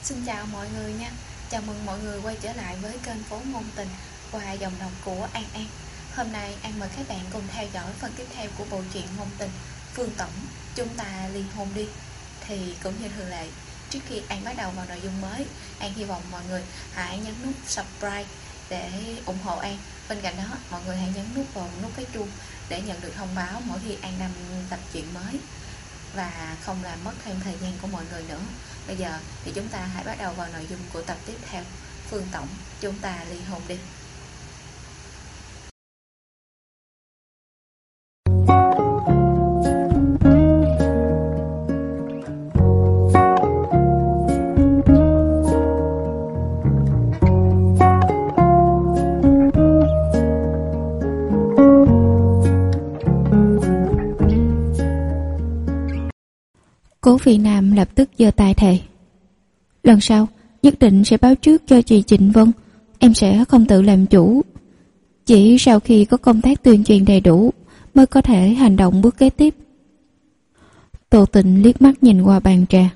Xin chào mọi người nha. Chào mừng mọi người quay trở lại với kênh Phố Ngôn Tình qua giọng đọc của An An. Hôm nay An mời các bạn cùng theo dõi phần tiếp theo của bộ truyện ngôn tình Phương Tổng Chúng Ta Ly Hôn Đi. Thì cũng như thường lệ, trước khi An bắt đầu vào nội dung mới, An hy vọng mọi người hãy nhấn nút subscribe để ủng hộ An. Bên cạnh đó, mọi người hãy nhấn vào nút cái chuông để nhận được thông báo mỗi khi An đăng tập truyện mới và không làm mất thêm thời gian của mọi người nữa. Bây giờ thì chúng ta hãy bắt đầu vào nội dung của tập tiếp theo, Phương Tổng Chúng Ta Ly Hôn Đi. Cố Phi Nam lập tức giơ tay thề: lần sau nhất định sẽ báo trước cho chị Trịnh Vân, em sẽ không tự làm chủ. Chỉ sau khi có công tác tuyên truyền đầy đủ mới có thể hành động bước kế tiếp. Tô Tịnh liếc mắt nhìn qua bàn trà.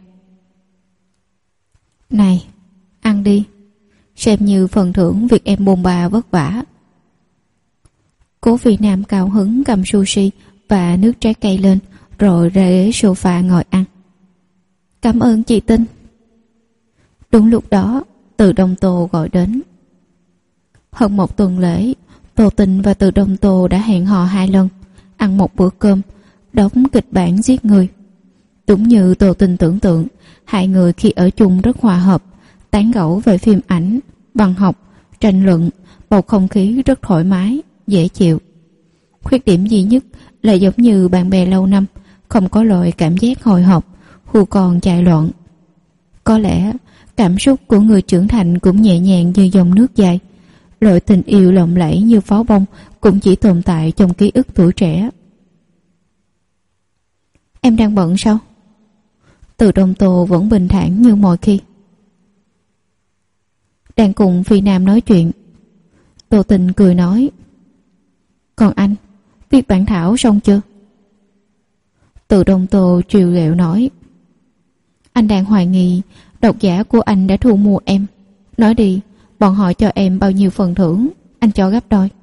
Này, ăn đi, xem như phần thưởng việc em bôn ba vất vả. Cố Phi Nam cao hứng cầm sushi và nước trái cây lên rồi ra ghế sofa ngồi ăn. Cảm ơn chị Tinh. Đúng lúc đó, Từ Đông Tô gọi đến. Hơn một tuần lễ, Tô Tinh và Từ Đông Tô đã hẹn hò 2 lần, ăn một bữa cơm, đóng kịch bản giết người. Đúng như Tô Tinh tưởng tượng, hai người khi ở chung rất hòa hợp, tán gẫu về phim ảnh, văn học, tranh luận, bầu không khí rất thoải mái, dễ chịu. Khuyết điểm duy nhất là giống như bạn bè lâu năm, không có loại cảm giác hồi hộp, hù con chạy loạn. Có lẽ cảm xúc của người trưởng thành cũng nhẹ nhàng như dòng nước dài. Loại tình yêu lộng lẫy như pháo bông cũng chỉ tồn tại trong ký ức tuổi trẻ. Em đang bận sao? Từ Đông Tô vẫn bình thản như mọi khi. Đang cùng Phi Nam nói chuyện. Tô Tình cười nói: còn anh, viết bản thảo xong chưa? Từ Đông Tô trêu ghẹo nói: anh đang hoài nghi độc giả của anh đã thu mua em. Nói đi, bọn họ cho em bao nhiêu phần thưởng, anh cho gấp đôi.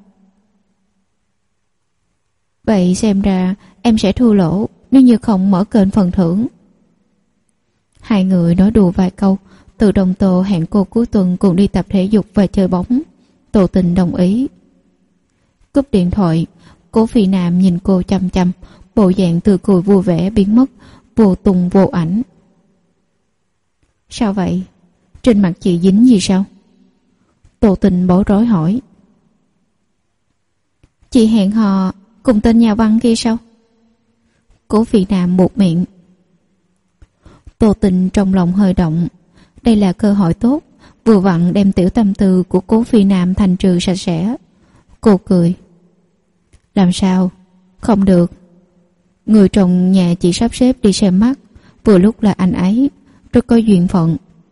Vậy xem ra em sẽ thua lỗ nếu như không mở kênh phần thưởng. Hai người nói đùa vài câu. Từ Đông Tô hẹn cô cuối tuần cùng đi tập thể dục và chơi bóng. Tô Tình đồng ý. Cúp điện thoại, Cố Phi Nam nhìn cô chăm chăm, bộ dạng tươi cười vui vẻ biến mất, vô tung vô ảnh. Sao vậy? Trên mặt chị dính gì sao? Tô Tình bối rối hỏi. Chị hẹn hò cùng tên nhà văn kia sao? Cố Phi Nam buột miệng. Tô Tình trong lòng hơi động. Đây là cơ hội tốt, vừa vặn đem tiểu tâm tư của Cố Phi Nam thành trừ sạch sẽ. Cô cười. Làm sao? Không được. Người trong nhà chị sắp xếp đi xem mắt, vừa lúc là anh ấy, rất có duyên phận.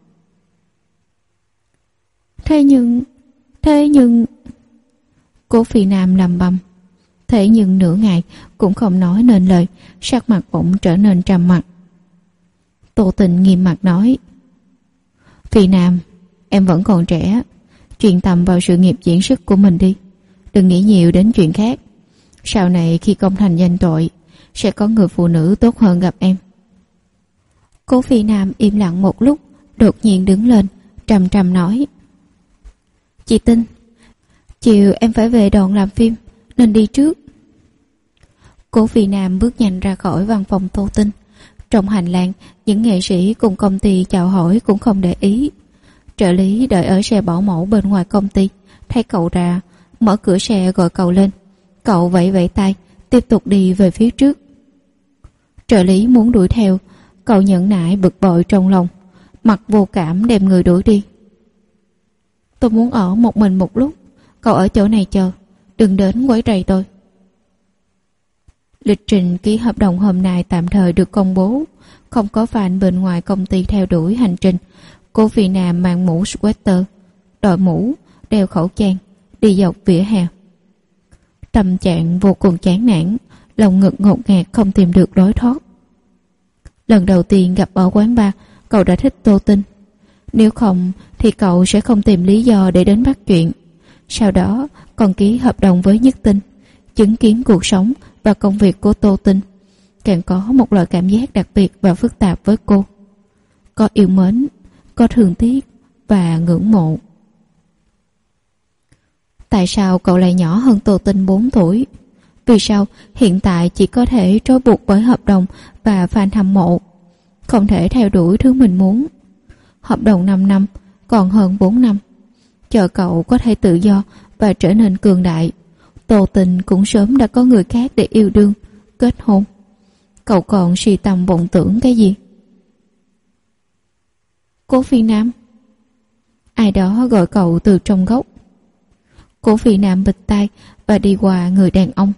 Thế nhưng... Cố Phi Nam lầm bầm. Thế nhưng nửa ngày cũng không nói nên lời, sắc mặt bỗng trở nên trầm mặc. Tô Tình nghiêm mặt nói: Phi Nam, em vẫn còn trẻ, chuyên tâm vào sự nghiệp diễn xuất của mình đi, đừng nghĩ nhiều đến chuyện khác. Sau này khi công thành danh toại, sẽ có người phụ nữ tốt hơn gặp em. Cố Phi Nam im lặng một lúc, đột nhiên đứng lên, trầm trầm nói: Chị Tinh, chiều em phải về đoàn làm phim, nên đi trước. Cố Phi Nam bước nhanh ra khỏi văn phòng Tô Tinh. Trong hành lang, những nghệ sĩ cùng công ty chào hỏi cũng không để ý. Trợ lý đợi ở xe bảo mẫu bên ngoài công ty, thấy cậu ra, mở cửa xe gọi cậu lên. Cậu vẫy vẫy tay, tiếp tục đi về phía trước. Trợ lý muốn đuổi theo, cậu nhẫn nại bực bội trong lòng, mặt vô cảm đem người đuổi đi. Tôi muốn ở một mình một lúc, cậu ở chỗ này chờ, đừng đến quấy rầy tôi. Lịch trình ký hợp đồng hôm nay tạm thời được công bố, không có fan bên ngoài công ty theo đuổi hành trình. Cô Phi Nam mang mũ sweater, đội mũ, đeo khẩu trang, đi dọc vỉa hè. Tâm trạng vô cùng chán nản, lòng ngực ngột ngạt không tìm được lối thoát. Lần đầu tiên gặp ở quán bar, cậu đã thích Tô Tinh. Nếu không thì cậu sẽ không tìm lý do để đến bắt chuyện. Sau đó còn ký hợp đồng với Nhất Tinh, chứng kiến cuộc sống và công việc của Tô Tinh. Càng có một loại cảm giác đặc biệt và phức tạp với cô. Có yêu mến, có thương tiếc và ngưỡng mộ. Tại sao cậu lại nhỏ hơn Tô Tinh 4 tuổi? Vì sao hiện tại chỉ có thể trói buộc bởi hợp đồng và fan hâm mộ, không thể theo đuổi thứ mình muốn? Hợp đồng 5 năm, còn hơn 4 năm. Chờ cậu có thể tự do và trở nên cường đại, Tô Tinh cũng sớm đã có người khác để yêu đương, kết hôn. Cậu còn suy tầm vọng tưởng cái gì? Cố Phi Nam. Ai đó gọi cậu từ trong góc. Cố Phi Nam bịt tai và đi qua người đàn ông.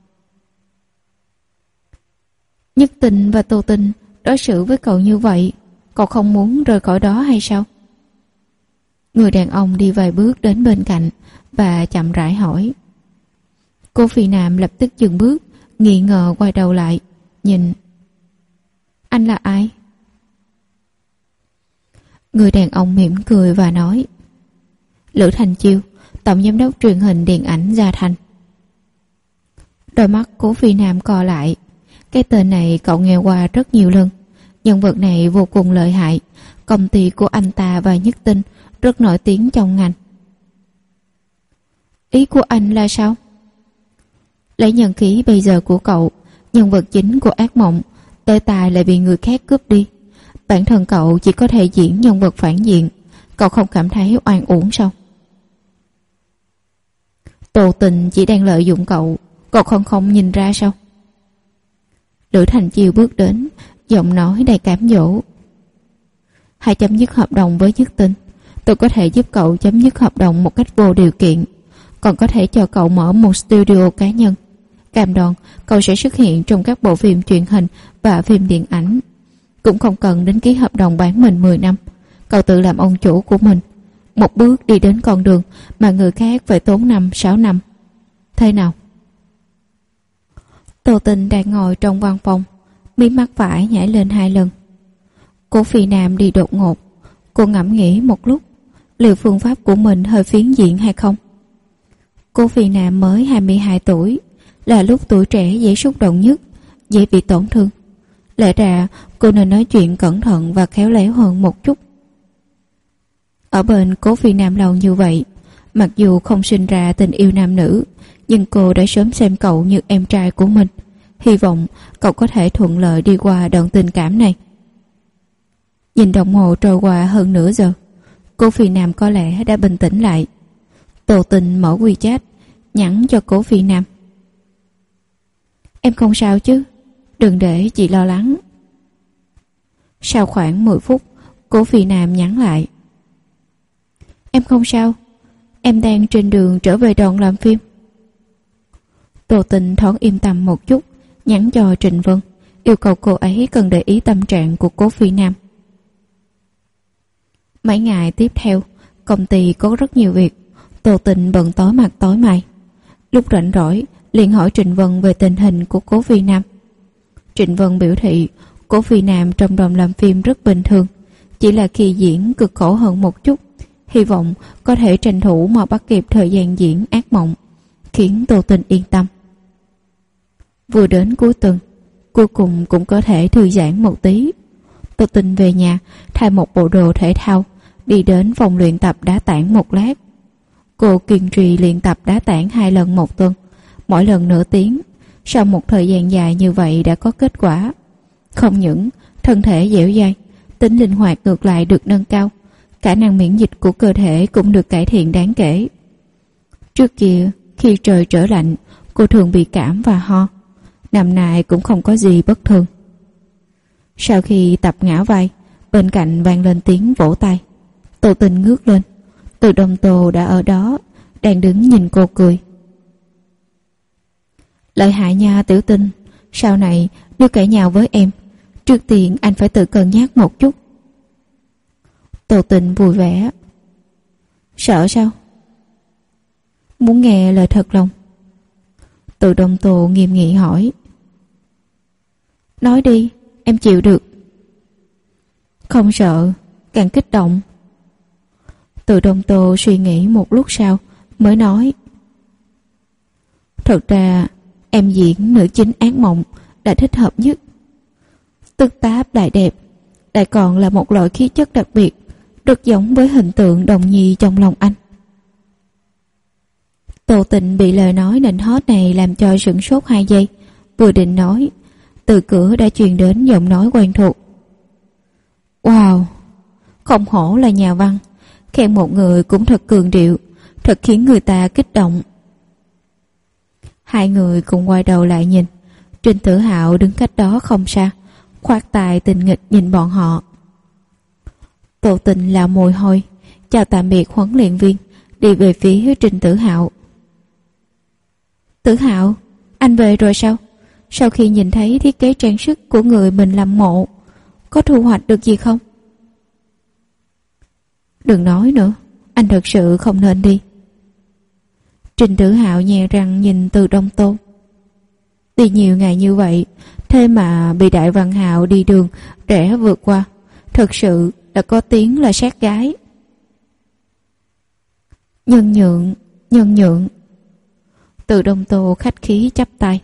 Nhất Tinh và Tô Tinh đối xử với cậu như vậy, cậu không muốn rời khỏi đó hay sao? Người đàn ông đi vài bước đến bên cạnh và chậm rãi hỏi. Cố Phi Nam lập tức dừng bước, nghi ngờ quay đầu lại, nhìn. Anh là ai? Người đàn ông mỉm cười và nói. Lữ Thành Chiêu, tổng giám đốc truyền hình điện ảnh Gia Thành. Đôi mắt Cố Phi Nam co lại. Cái tên này cậu nghe qua rất nhiều lần. Nhân vật này vô cùng lợi hại. Công ty của anh ta và Nhất Tinh rất nổi tiếng trong ngành. Ý của anh là sao? Lấy nhân khí bây giờ của cậu, nhân vật chính của ác mộng, tới tài lại bị người khác cướp đi. Bản thân cậu chỉ có thể diễn nhân vật phản diện. Cậu không cảm thấy oan uổng sao? Tô Tình chỉ đang lợi dụng cậu, cậu không nhìn ra sao? Lữ Thành Chiêu bước đến, giọng nói đầy cám dỗ. Hãy chấm dứt hợp đồng với Nhất Tinh. Tôi có thể giúp cậu chấm dứt hợp đồng một cách vô điều kiện, còn có thể cho cậu mở một studio cá nhân. Cam đoan cậu sẽ xuất hiện trong các bộ phim truyền hình và phim điện ảnh. Cũng không cần đến ký hợp đồng bán mình 10 năm. Cậu tự làm ông chủ của mình, một bước đi đến con đường mà người khác phải tốn 5-6 năm. Thế nào? Tô Tình đang ngồi trong văn phòng, mí mắt phải nhảy lên 2 lần. Cố Phi Nam đi đột ngột. Cô ngẫm nghĩ một lúc, liệu phương pháp của mình hơi phiến diện hay không? Cố Phi Nam mới 22 tuổi, là lúc tuổi trẻ dễ xúc động nhất, dễ bị tổn thương. Lẽ ra cô nên nói chuyện cẩn thận và khéo léo hơn một chút. Ở bên Cố Phi Nam lâu như vậy, mặc dù không sinh ra tình yêu nam nữ, nhưng cô đã sớm xem cậu như em trai của mình. Hy vọng cậu có thể thuận lợi đi qua đoạn tình cảm này. Nhìn đồng hồ trôi qua hơn nửa giờ, Cố Phi Nam có lẽ đã bình tĩnh lại. Tô Tình mở WeChat nhắn cho Cố Phi Nam. Em không sao chứ? Đừng để chị lo lắng. Sau khoảng 10 phút, Cố Phi Nam nhắn lại. Em không sao, em đang trên đường trở về đoàn làm phim. Tô Tình thoáng yên tâm một chút, nhắn cho Trịnh Vân, yêu cầu cô ấy cần để ý tâm trạng của Cố Phi Nam. Mấy ngày tiếp theo, công ty có rất nhiều việc. Tô Tình bận tối mặt tối mày. Lúc rảnh rỗi, liền hỏi Trịnh Vân về tình hình của Cố Phi Nam. Trịnh Vân biểu thị Cố Phi Nam trong đoàn làm phim rất bình thường, chỉ là khi diễn cực khổ hơn một chút. Hy vọng có thể tranh thủ mà bắt kịp thời gian diễn ác mộng, khiến Tô Tình yên tâm. Vừa đến cuối tuần, cuối cùng cũng có thể thư giãn một tí. Tô Tình về nhà, thay một bộ đồ thể thao, đi đến phòng luyện tập đá tảng một lát. Cô kiên trì luyện tập đá tảng 2 lần một tuần, mỗi lần nửa tiếng. Sau một thời gian dài như vậy đã có kết quả. Không những thân thể dẻo dai, tính linh hoạt ngược lại được nâng cao, khả năng miễn dịch của cơ thể cũng được cải thiện đáng kể. Trước kia, khi trời trở lạnh, cô thường bị cảm và ho. Năm nay cũng không có gì bất thường. Sau khi tập ngã vai, bên cạnh vang lên tiếng vỗ tay. Tô Tình ngước lên. Từ Đông Tô đã ở đó, đang đứng nhìn cô cười. Lợi hại nha Tiểu Tình, sau này nếu cãi nhau với em, trước tiên anh phải tự cân nhắc một chút. Tô Tình vui vẻ. Sợ sao? Muốn nghe lời thật lòng. Từ Đông Tô nghiêm nghị hỏi. Nói đi, em chịu được. Không sợ, càng kích động Từ Đông Tô suy nghĩ một lúc sau mới nói: Thật ra em diễn nữ chính ác mộng đã thích hợp nhất. Tức táp lại đẹp, lại còn là một loại khí chất đặc biệt, rất giống với hình tượng Đồng Nhi trong lòng anh. Tô Tịnh bị lời nói nịnh hót này làm cho sửng sốt 2 giây, vừa định nói, từ cửa đã truyền đến giọng nói quen thuộc. Wow, không hổ là nhà văn, khen một người cũng thật cường điệu, thật khiến người ta kích động. Hai người cùng quay đầu lại nhìn, Trình Tử Hạo đứng cách đó không xa, khoát tay tình nghịch nhìn bọn họ. Tô Tịnh là mồi hôi, chào tạm biệt huấn luyện viên, đi về phía Trình Tử Hạo. Tử Hạo, anh về rồi sao? Sau khi nhìn thấy thiết kế trang sức của người mình làm mộ, có thu hoạch được gì không? Đừng nói nữa, anh thật sự không nên đi. Trình Tử Hạo nhè răng nhìn Từ Đông Tô. Đi nhiều ngày như vậy, thế mà bị Đại Văn Hạo đi đường rẽ vượt qua, thật sự đã có tiếng là sát gái. Nhân nhượng. Từ Đông Tô khách khí chắp tay.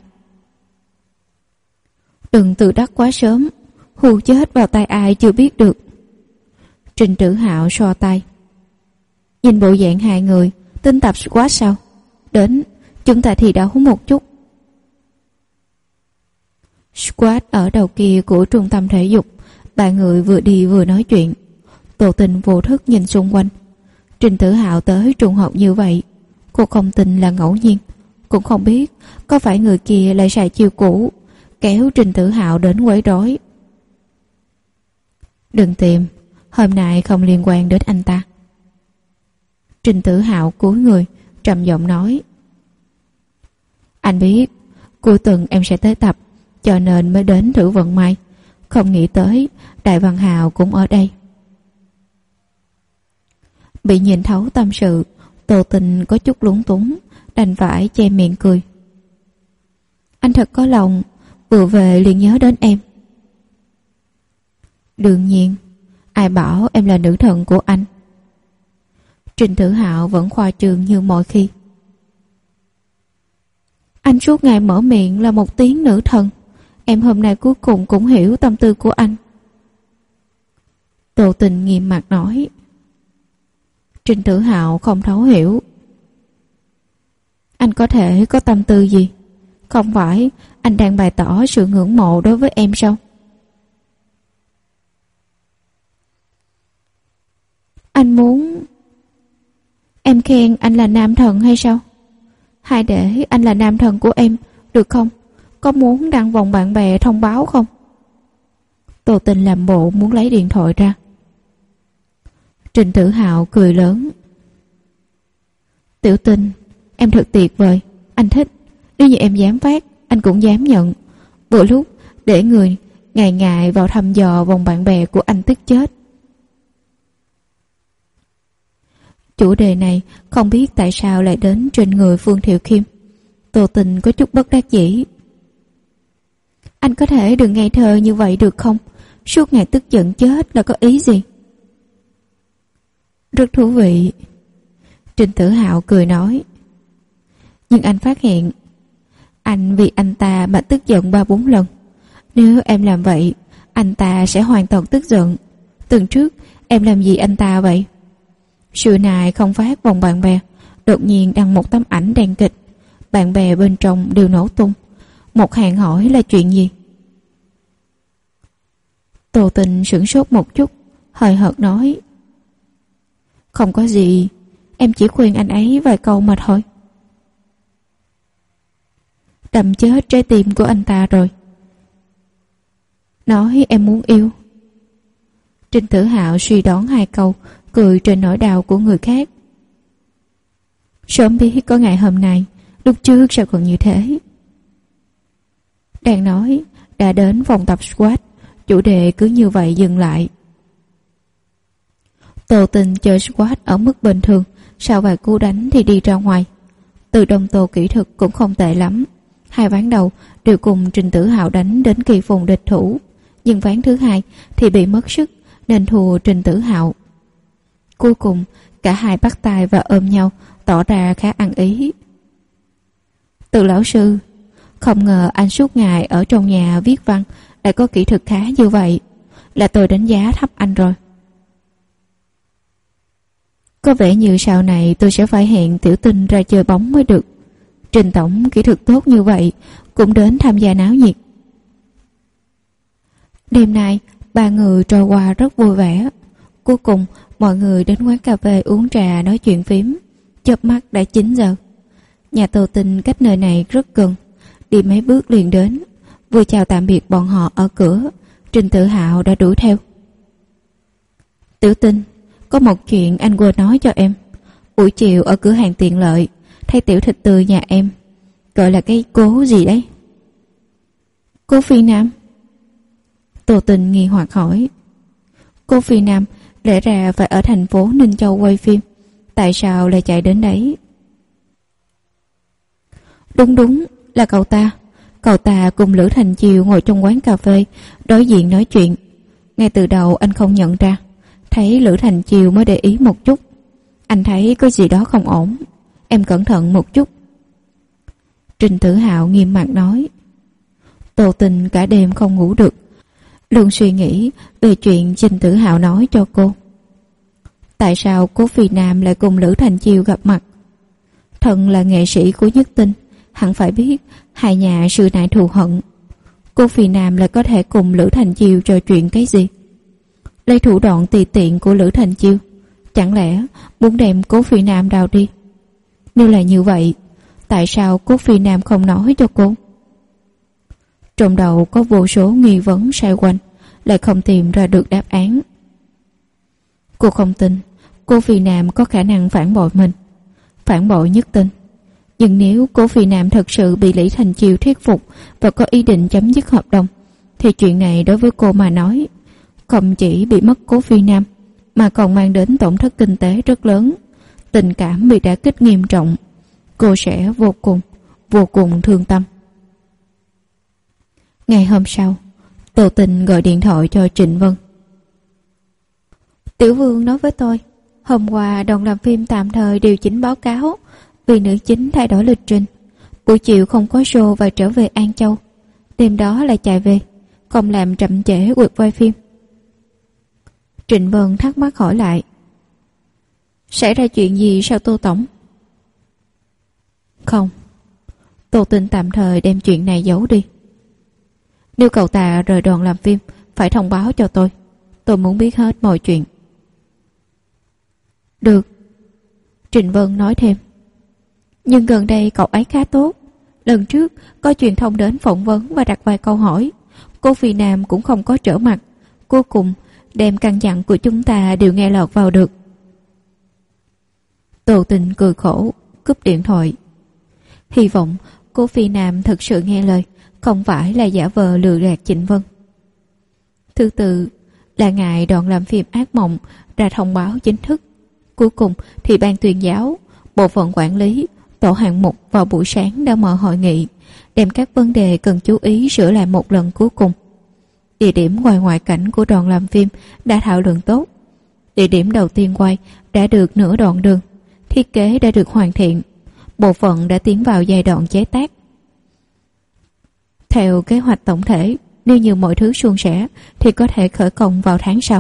Đừng tự đắc quá sớm, hù chết vào tay ai chưa biết được. Trình Tử Hạo so tay. Nhìn bộ dạng hai người, tinh tập quá sao? Đến, chúng ta thi đấu một chút. Squat ở đầu kia của trung tâm thể dục, ba người vừa đi vừa nói chuyện. Tô Tình vô thức nhìn xung quanh. Trình Tử Hạo tới trùng hợp như vậy, cô không tin là ngẫu nhiên, cũng không biết có phải người kia lại xài chiêu cũ, kéo Trình Tử Hạo đến quấy rối. Đừng tìm, hôm nay không liên quan đến anh ta. Trình Tử Hạo cúi người, trầm giọng nói. Anh biết, cuối tuần em sẽ tới tập, cho nên mới đến thử vận may. Không nghĩ tới, Đại Văn Hạo cũng ở đây. Bị nhìn thấu tâm sự, Tô Tình có chút lúng túng, đành phải che miệng cười. Anh thật có lòng, vừa về liền nhớ đến em. Đương nhiên, ai bảo em là nữ thần của anh. Trình Tử Hạo vẫn khoa trương như mọi khi. Anh suốt ngày mở miệng là một tiếng nữ thần, em hôm nay cuối cùng cũng hiểu tâm tư của anh. Tô Tình nghiêm mặt nói. Trình Tử Hạo không thấu hiểu. Anh có thể có tâm tư gì? Không phải anh đang bày tỏ sự ngưỡng mộ đối với em sao? Anh muốn em khen anh là nam thần hay sao? Hay để anh là nam thần của em, được không? Có muốn đăng vòng bạn bè thông báo không? Tô Tình làm bộ muốn lấy điện thoại ra. Trình Tử Hạo cười lớn. Tiểu Tình, em thật tuyệt vời, anh thích. Nếu như em dám phát, anh cũng dám nhận. Vừa lúc để người ngày ngày vào thăm dò vòng bạn bè của anh tức chết. Chủ đề này không biết tại sao lại đến trên người Phương Thiệu Khiêm. Tô Tình có chút bất đắc dĩ. Anh có thể đừng ngây thơ như vậy được không? Suốt ngày tức giận chết là có ý gì? Rất thú vị. Trình Tử Hạo cười nói. Nhưng anh phát hiện anh vì anh ta mà tức giận 3-4 lần. Nếu em làm vậy, anh ta sẽ hoàn toàn tức giận. Tuần trước em làm gì anh ta vậy? Sự này không phát vòng bạn bè, đột nhiên đăng một tấm ảnh đen kịch, bạn bè bên trong đều nổ tung. Một hàng hỏi là chuyện gì? Tô Tình sửng sốt một chút, hời hợt nói. Không có gì, em chỉ khuyên anh ấy vài câu mà thôi. Đâm chết trái tim của anh ta rồi. Nói em muốn yêu. Trình Tử Hạo suy đoán 2 câu, cười trên nỗi đau của người khác. Sớm biết có ngày hôm nay, lúc trước sao còn như thế. Đang nói, đã đến phòng tập squat, chủ đề cứ như vậy dừng lại. Tô Tình chơi squat ở mức bình thường, sau vài cú đánh thì đi ra ngoài. Từ Đông Tô kỹ thuật cũng không tệ lắm. 2 ván đầu đều cùng Trình Tử Hạo đánh đến kỳ phùng địch thủ, nhưng ván thứ 2 thì bị mất sức nên thua Trình Tử Hạo. Cuối cùng Cả hai bắt tay và ôm nhau, tỏ ra khá ăn ý. Từ lão sư, không ngờ anh suốt ngày ở trong nhà viết văn lại có kỹ thuật khá như vậy, là tôi đánh giá thấp anh rồi. Có vẻ như sau này tôi sẽ phải hẹn Tiểu Tinh ra chơi bóng mới được. Trình tổng kỹ thuật tốt như vậy cũng đến tham gia náo nhiệt. Đêm nay ba người trôi qua rất vui vẻ. Cuối cùng mọi người đến quán cà phê uống trà nói chuyện phím. Chớp mắt đã 9 giờ. Nhà Tô Tinh cách nơi này rất gần, đi mấy bước liền đến. Vừa chào tạm biệt bọn họ ở cửa, Trình Tự Hạo đã đuổi theo. Tiểu Tinh, có một chuyện anh quên nói cho em. Buổi chiều ở cửa hàng tiện lợi thấy tiểu thịt tươi nhà em, gọi là cái Cố gì đấy? Cố Phi Nam? Tô Tinh nghi hoặc hỏi. Cố Phi Nam lẽ ra phải ở thành phố Ninh Châu quay phim, tại sao lại chạy đến đấy? Đúng là cậu ta. Cậu ta cùng Lữ Thành Chiêu ngồi trong quán cà phê đối diện nói chuyện. Ngay từ đầu anh không nhận ra, thấy Lữ Thành Chiêu mới để ý một chút. Anh thấy có gì đó không ổn. Em cẩn thận một chút. Trình Tử Hạo nghiêm mặt nói. Tô Tinh cả đêm không ngủ được, luôn suy nghĩ về chuyện Trình Tử Hạo nói cho cô. Tại sao Cố Phi Nam lại cùng Lữ Thành Chiêu gặp mặt? Thần là nghệ sĩ của Nhất Tinh, hẳn phải biết hai nhà xưa nay thù hận. Cố Phi Nam lại có thể cùng Lữ Thành Chiêu trò chuyện cái gì? Lấy thủ đoạn tùy tiện của Lữ Thành Chiêu, chẳng lẽ muốn đem Cố Phi Nam đào đi? Nếu là như vậy, tại sao Cố Phi Nam không nói cho cô? Trong đầu có vô số nghi vấn xoay quanh, lại không tìm ra được đáp án. Cô không tin Cố Phi Nam có khả năng phản bội mình, phản bội Nhất Tinh. Nhưng nếu Cố Phi Nam thật sự bị Lý Thành Chiêu thuyết phục và có ý định chấm dứt hợp đồng, thì chuyện này đối với cô mà nói, không chỉ bị mất Cố Phi Nam mà còn mang đến tổn thất kinh tế rất lớn, tình cảm bị đả kích nghiêm trọng. Cô sẽ vô cùng thương tâm. Ngày hôm sau, Tô Tinh gọi điện thoại cho Trịnh Vân. Tiểu Vương nói với tôi, hôm qua đoàn làm phim tạm thời điều chỉnh báo cáo vì nữ chính thay đổi lịch trình. Buổi chiều không có show và trở về An Châu. Đêm đó lại chạy về, không làm chậm trễ việc quay phim. Trịnh Vân thắc mắc hỏi lại. Xảy ra chuyện gì sao Tô Tổng? Không. Tô Tinh tạm thời đem chuyện này giấu đi. Nếu cậu ta rời đoàn làm phim, phải thông báo cho tôi. Tôi muốn biết hết mọi chuyện. Được. Trịnh Vân nói thêm. Nhưng gần đây cậu ấy khá tốt. Lần trước có truyền thông đến phỏng vấn và đặt vài câu hỏi. Cô Phi Nam cũng không có trở mặt. Cuối cùng đem căn dặn của chúng ta đều nghe lọt vào được. Tô Tinh cười khổ, cúp điện thoại. Hy vọng cô Phi Nam thật sự nghe lời, không phải là giả vờ lừa gạt Trịnh Vân. Thứ tư là ngày đoàn làm phim Ác Mộng ra thông báo chính thức. Cuối cùng thì ban tuyên giáo, bộ phận quản lý, tổ hạng mục vào buổi sáng đã mở hội nghị, đem các vấn đề cần chú ý sửa lại một lần cuối cùng. Địa điểm ngoại cảnh của đoàn làm phim đã thảo luận tốt. Địa điểm đầu tiên quay đã được nửa đoạn đường, thiết kế đã được hoàn thiện, bộ phận đã tiến vào giai đoạn chế tác. Theo kế hoạch tổng thể, nếu như mọi thứ suôn sẻ thì có thể khởi công vào tháng sau.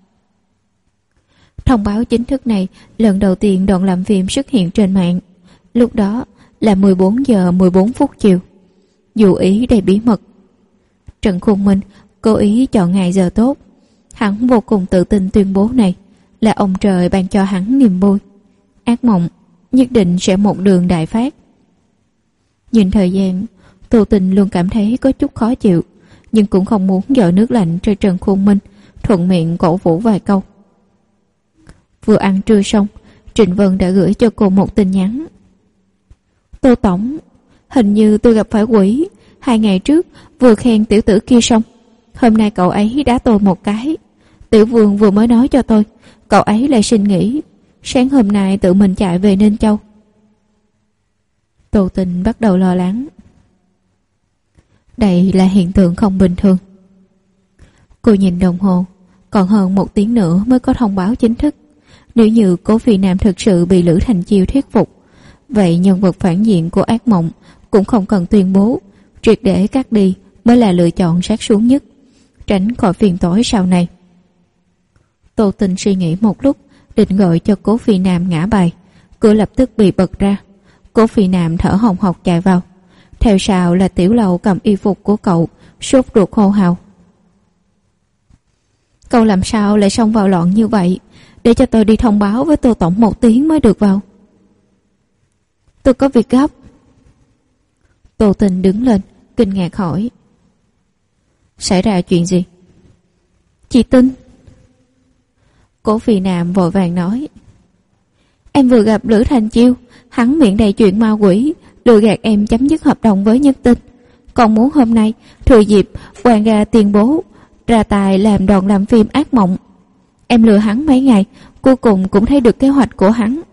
Thông báo chính thức này lần đầu tiên đoàn làm phim xuất hiện trên mạng. Lúc đó là 14 giờ 14 phút chiều. Dù ý đầy bí mật. Trần Khôn Minh cố ý chọn ngày giờ tốt. Hắn vô cùng tự tin tuyên bố này là ông trời ban cho hắn niềm vui. Ác Mộng nhất định sẽ một đường đại phát. Nhìn thời gian, Tô Tinh luôn cảm thấy có chút khó chịu, nhưng cũng không muốn dội nước lạnh cho Trần Khôn Minh, thuận miệng cổ vũ vài câu. Vừa ăn trưa xong, Trịnh Vân đã gửi cho cô một tin nhắn. Tô Tổng, hình như tôi gặp phải quỷ. 2 ngày trước vừa khen tiểu tử kia xong, hôm nay cậu ấy đá tôi một cái. Tiểu Vương vừa mới nói cho tôi, cậu ấy lại xin nghỉ, sáng hôm nay tự mình chạy về Ninh Châu. Tô Tinh bắt đầu lo lắng. Đây là hiện tượng không bình thường. Cô nhìn đồng hồ, còn hơn 1 tiếng nữa mới có thông báo chính thức. Nếu như Cố Phi Nam thực sự bị Lữ Thành Chiêu thuyết phục, vậy nhân vật phản diện của ác mộng cũng không cần tuyên bố, triệt để cắt đi mới là lựa chọn sát xuống nhất, tránh khỏi phiền toái sau này. Tô Tình suy nghĩ một lúc, định gọi cho Cố Phi Nam ngã bài, cửa lập tức bị bật ra. Cố Phi Nam thở hồng hộc chạy vào, theo sau là Tiểu Lầu cầm y phục của cậu, sốt ruột hô hào: "Cậu làm sao lại xông vào loạn như vậy? Để cho tôi đi thông báo với Tô tổng một tiếng mới được vào." "Tôi có việc gấp." Tô Tình đứng lên, kinh ngạc hỏi: "Xảy ra chuyện gì?" "Chị tin." Cố Phi Nam vội vàng nói: "Em vừa gặp Lữ Thành Chiêu, hắn miệng đầy chuyện ma quỷ, lừa gạt em chấm dứt hợp đồng với Nhất Tinh, còn muốn hôm nay thừa dịp Hoàng gia tuyên bố ra tài làm đoàn làm phim ác mộng. Em lừa hắn mấy ngày, cuối cùng cũng thấy được kế hoạch của hắn."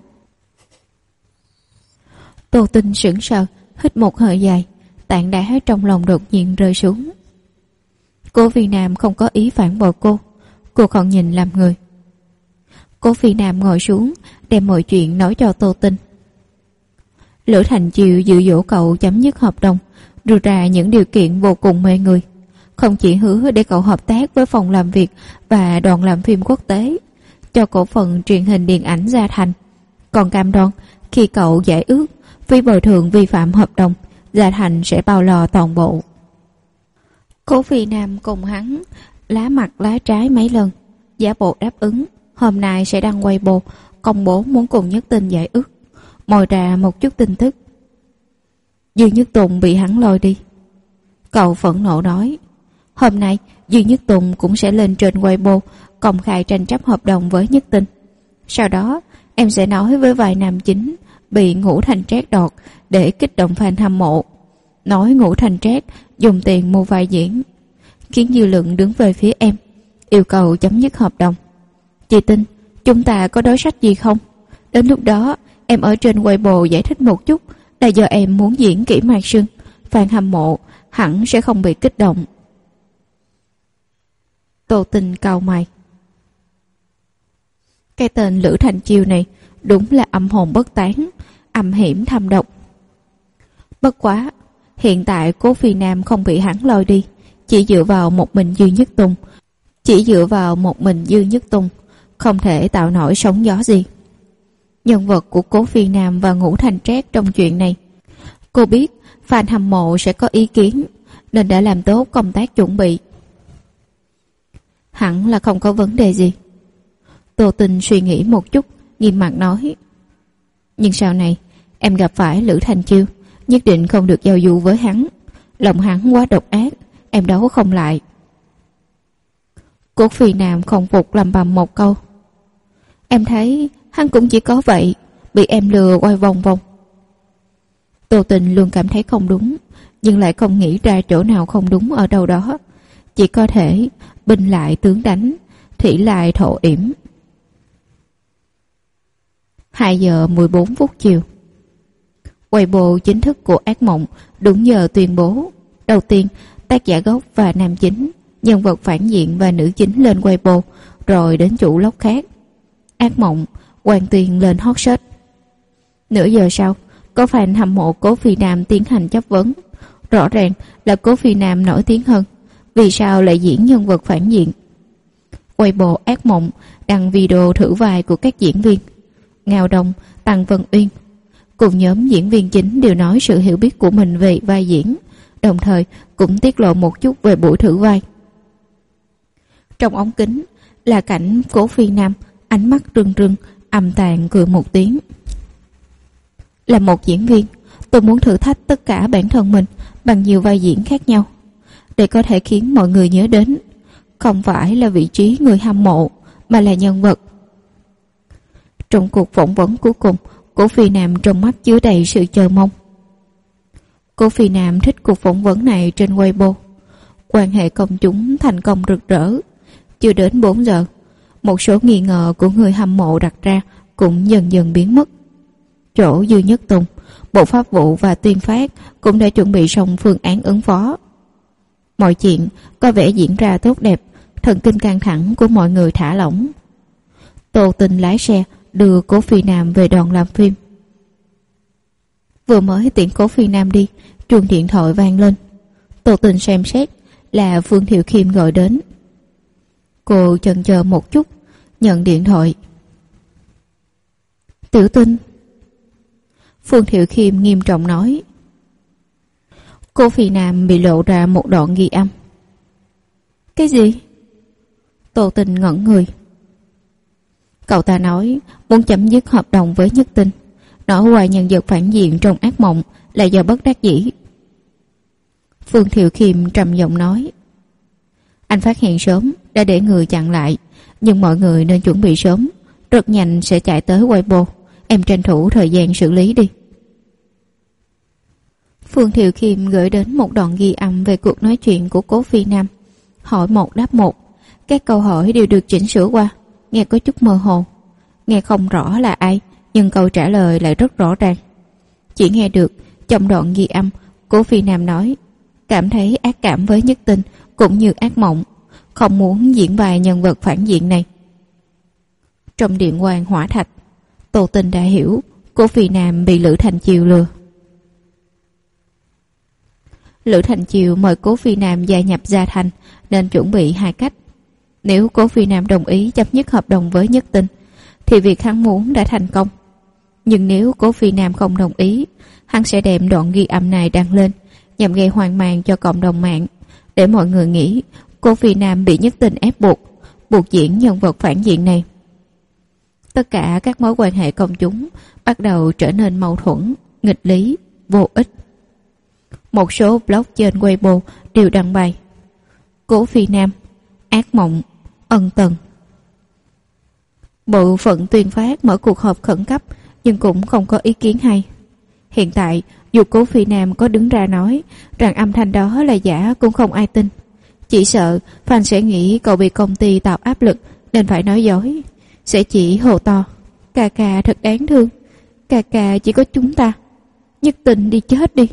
Tô Tinh sững sờ, hít một hơi dài, tảng đá trong lòng đột nhiên rơi xuống. Cố Phi Nam không có ý phản bội cô còn nhìn làm người. Cố Phi Nam ngồi xuống, đem mọi chuyện nói cho Tô Tinh. Lữ Thành Chiêu dụ dỗ cậu chấm dứt hợp đồng, đưa ra những điều kiện vô cùng mê người, không chỉ hứa để cậu hợp tác với phòng làm việc và đoàn làm phim quốc tế, cho cổ phần truyền hình điện ảnh Gia Thành, còn cam đoan khi cậu giải ước phí bồi thường vi phạm hợp đồng, Gia Thành sẽ bao lo toàn bộ. Cố Phi Nam cùng hắn lá mặt lá trái mấy lần, giả bộ đáp ứng hôm nay sẽ đăng Weibo công bố muốn cùng Nhất Tinh giải ước, moi ra một chút tin tức. Dương Nhất Tùng bị hắn lôi đi. Cậu phẫn nộ nói: "Hôm nay Dương Nhất Tùng cũng sẽ lên trên Weibo công khai tranh chấp hợp đồng với Nhất Tinh. Sau đó em sẽ nói với vài nam chính bị Ngũ Thành Trác đọt để kích động fan hâm mộ, nói Ngũ Thành Trác dùng tiền mua vai diễn, khiến dư luận đứng về phía em, yêu cầu chấm dứt hợp đồng. Chị tin chúng ta có đối sách gì không? Đến lúc đó em ở trên Weibo giải thích một chút là do em muốn diễn kỹ mạc sưng, fan hâm mộ hẳn sẽ không bị kích động." Tô Tình cau mày. Cái tên Lữ Thành Chiêu này đúng là âm hồn bất tán, âm hiểm thâm độc. Bất quá hiện tại Cố Phi Nam không bị hắn lôi đi, chỉ dựa vào một mình Dương Nhất Tùng không thể tạo nổi sóng gió gì. Nhân vật của Cố Phi Nam và Ngũ Thành Trác trong chuyện này, cô biết fan hâm mộ sẽ có ý kiến, nên đã làm tốt công tác chuẩn bị. Hẳn là không có vấn đề gì. Tô Tình suy nghĩ một chút, nghiêm mặt nói: "Nhưng sau này em gặp phải Lữ Thành Chiêu, nhất định không được giao du với hắn. Lòng hắn quá độc ác, em đấu không lại." Cố Phi Nam không phục lầm bầm một câu: "Em thấy hắn cũng chỉ có vậy, bị em lừa quay vòng vòng." Tô Tình luôn cảm thấy không đúng, nhưng lại không nghĩ ra chỗ nào không đúng ở đâu đó, chỉ có thể binh lại tướng đánh, thủy lại thổ yểm. 2 giờ 14 phút chiều, Weibo chính thức của ác mộng đúng giờ tuyên bố. Đầu tiên, tác giả gốc và nam chính, nhân vật phản diện và nữ chính lên Weibo, rồi đến chủ log khác. Ác mộng hoàn tiền lên hot search. Nửa giờ sau, có fan hâm mộ Cố Phi Nam tiến hành chất vấn. Rõ ràng là Cố Phi Nam nổi tiếng hơn, vì sao lại diễn nhân vật phản diện? Weibo ác mộng đăng video thử vai của các diễn viên Ngao Đông, Tăng Vân Uyên, cùng nhóm diễn viên chính đều nói sự hiểu biết của mình về vai diễn, đồng thời cũng tiết lộ một chút về buổi thử vai. Trong ống kính là cảnh Cố Phi Nam ánh mắt rưng rưng, âm tàn cười một tiếng. "Là một diễn viên, tôi muốn thử thách tất cả bản thân mình bằng nhiều vai diễn khác nhau, để có thể khiến mọi người nhớ đến, không phải là vị trí người hâm mộ, mà là nhân vật." Trong cuộc phỏng vấn cuối cùng, Cố Phi Nam trong mắt chứa đầy sự chờ mong. Cố Phi Nam thích cuộc phỏng vấn này trên Weibo. Quan hệ công chúng thành công rực rỡ. Chưa đến 4 giờ, một số nghi ngờ của người hâm mộ đặt ra cũng dần dần biến mất. Chỗ Dương Nhất Tùng, Bộ Pháp vụ và Tuyên phát cũng đã chuẩn bị xong phương án ứng phó. Mọi chuyện có vẻ diễn ra tốt đẹp, thần kinh căng thẳng của mọi người thả lỏng. Tô Tình lái xe đưa Cố Phi Nam về đoàn làm phim. Vừa mới tiễn Cố Phi Nam đi, chuông điện thoại vang lên. Tô Tình xem xét là Phương Thiệu Khiêm gọi đến. Cô chần chờ một chút, nhận điện thoại. Tiểu Tinh. Phương Thiệu Khiêm nghiêm trọng nói. Cố Phi Nam bị lộ ra một đoạn ghi âm. Cái gì? Tô Tình ngẩn người. Cậu ta nói muốn chấm dứt hợp đồng với Nhất Tinh, nói hoài nhân vật phản diện trong ác mộng là do bất đắc dĩ. Phương Thiệu Khiêm trầm giọng nói. Anh phát hiện sớm đã để người chặn lại, nhưng mọi người nên chuẩn bị sớm, rất nhanh sẽ chạy tới Weibo. Em tranh thủ thời gian xử lý đi. Phương Thiệu Khiêm gửi đến một đoạn ghi âm về cuộc nói chuyện của Cố Phi Nam. Hỏi một đáp một, các câu hỏi đều được chỉnh sửa qua, nghe có chút mơ hồ. Nghe không rõ là ai, nhưng câu trả lời lại rất rõ ràng. Chỉ nghe được trong đoạn ghi âm, Cố Phi Nam nói cảm thấy ác cảm với Nhất Tinh cũng như ác mộng, không muốn diễn vai nhân vật phản diện này. Trong điện quan hỏa thạch, Tô Tình đã hiểu Cố Phi Nam bị Lữ Thành Chiều lừa. Lữ Thành Chiều mời Cố Phi Nam gia nhập Gia Thành nên chuẩn bị hai cách. Nếu Cố Phi Nam đồng ý chấm dứt hợp đồng với Nhất Tinh thì việc hắn muốn đã thành công. Nhưng nếu Cố Phi Nam không đồng ý, hắn sẽ đem đoạn ghi âm này đăng lên nhằm gây hoang mang cho cộng đồng mạng, để mọi người nghĩ Cố Phi Nam bị Nhất Tinh ép buộc diễn nhân vật phản diện này. Tất cả các mối quan hệ công chúng bắt đầu trở nên mâu thuẫn, nghịch lý, vô ích. Một số blog trên Weibo đều đăng bài Cố Phi Nam, ác mộng, ân tần. Bộ phận tuyên phát mở cuộc họp khẩn cấp nhưng cũng không có ý kiến hay. Hiện tại dù Cố Phi Nam có đứng ra nói rằng âm thanh đó là giả cũng không ai tin. Chỉ sợ fan sẽ nghĩ cậu bị công ty tạo áp lực nên phải nói dối, sẽ chỉ hô to ca ca thật đáng thương, ca ca chỉ có chúng ta, Nhất Tinh đi chết đi.